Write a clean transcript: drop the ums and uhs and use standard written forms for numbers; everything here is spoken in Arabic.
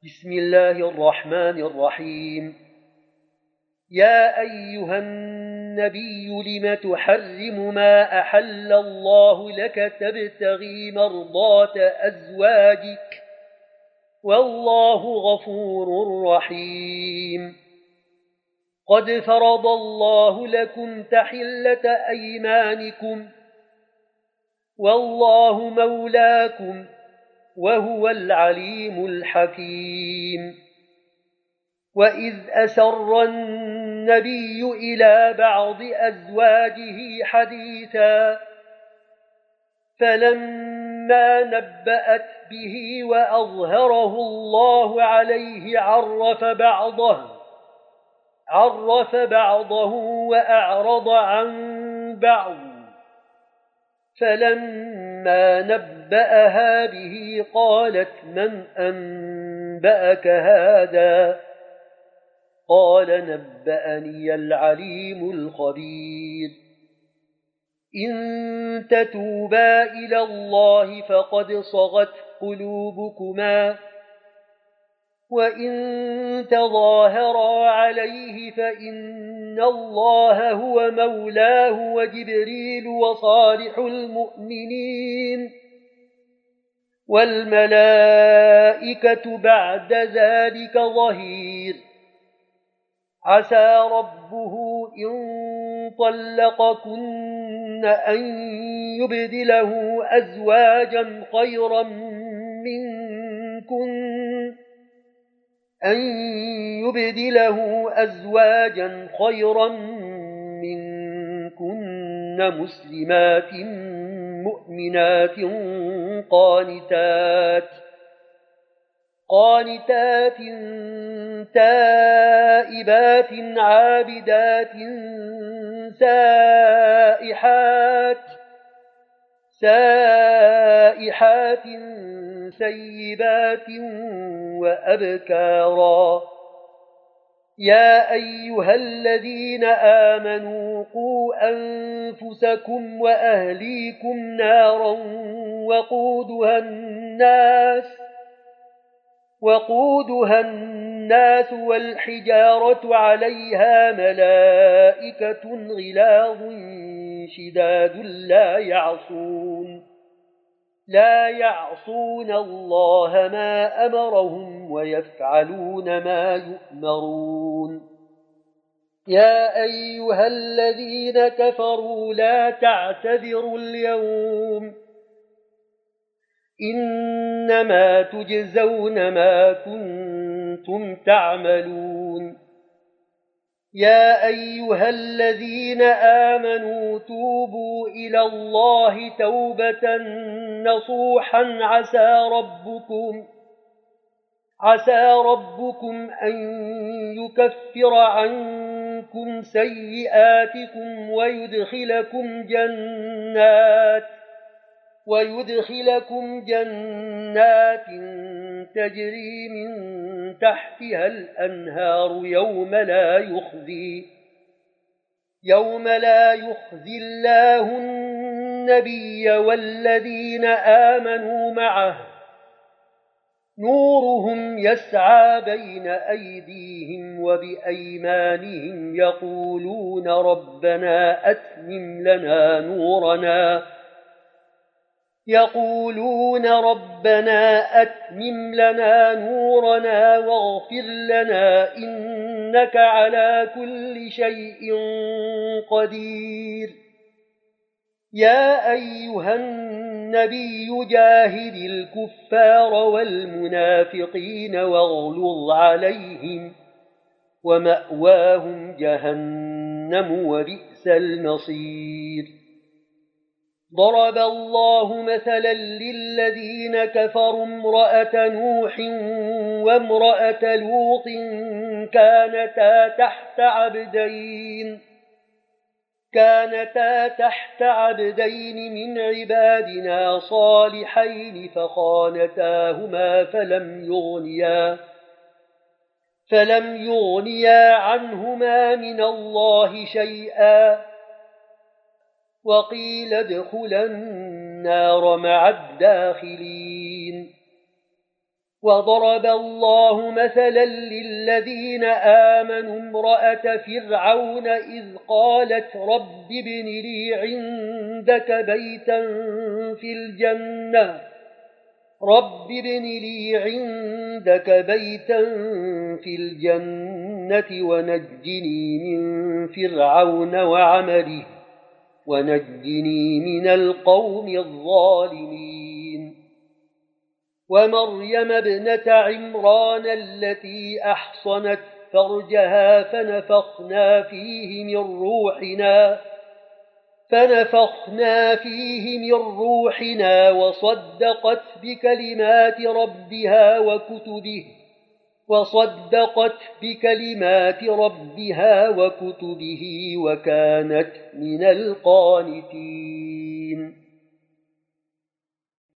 بسم الله الرحمن الرحيم. يا أيها النبي لم تحرم ما أحل الله لك تبتغي مرضات أزواجك والله غفور رحيم. قد فرض الله لكم تحلة أيمانكم والله مولاكم وهو العليم الحكيم. وإذ أسر النبي إلى بعض أزواجه حديثا فلما نبأت به وأظهره الله عليه عرف بعضه وأعرض عن بعض. فلما نبأها به قالت من أنبأك هذا؟ قال نبأني العليم الخبير. إن تتوبا إلى الله فقد صغت قلوبكما وإن تظاهرا عليه فإن الله هو مولاه وجبريل وصالح المؤمنين والملائكة بعد ذلك ظهير. عسى ربه إن طلقكن أن يبدله أزواجا خيرا منكن مسلمات مؤمنات قانتات تائبات عابدات سائحات سيبات وأبكارا. يا أيها الذين آمنوا قوا أنفسكم وأهليكم نارا وقودها الناس والحجارة عليها ملائكة غلاظ شداد لا يعصون الله ما أمرهم ويفعلون ما يؤمرون. يا أيها الذين كفروا لا تعتذروا اليوم إنما تجزون ما كنتم تعملون. يا أيها الذين آمنوا توبوا إلى الله توبة نصوحا عسى ربكم أن يكفر عنكم سيئاتكم ويدخلكم جنات تجري من تحتها الأنهار يوم لا يخزي الله النبي والذين آمنوا معه نورهم يسعى بين أيديهم وبأيمانهم يقولون ربنا أتمم لنا نورنا واغفر لنا إنك على كل شيء قدير. يا أيها النبي جاهد الكفار والمنافقين واغلظ عليهم ومأواهم جهنم وبئس المصير. ضرب الله مثلا للذين كفروا امرأة نوح وامرأة لوط كانتا تحت عبدين من عبادنا صالحين فخانتاهما فلم يغنيا عنهما من الله شيئا وقيل ادخلا النار مع الداخلين. وضرب الله مثلا للذين آمنوا امرأة فرعون إذ قالت رب ابن لي عندك بيتا في الجنة رب ابن لي عندك بيتا في الجنة ونجني من فرعون وعمله ونجني من القوم الظالمين ومريم ابنة عمران التي أحصنت فرجها فنفخنا فيه من روحنا وصدقت بكلمات ربها وكتبه وكانت من القانتين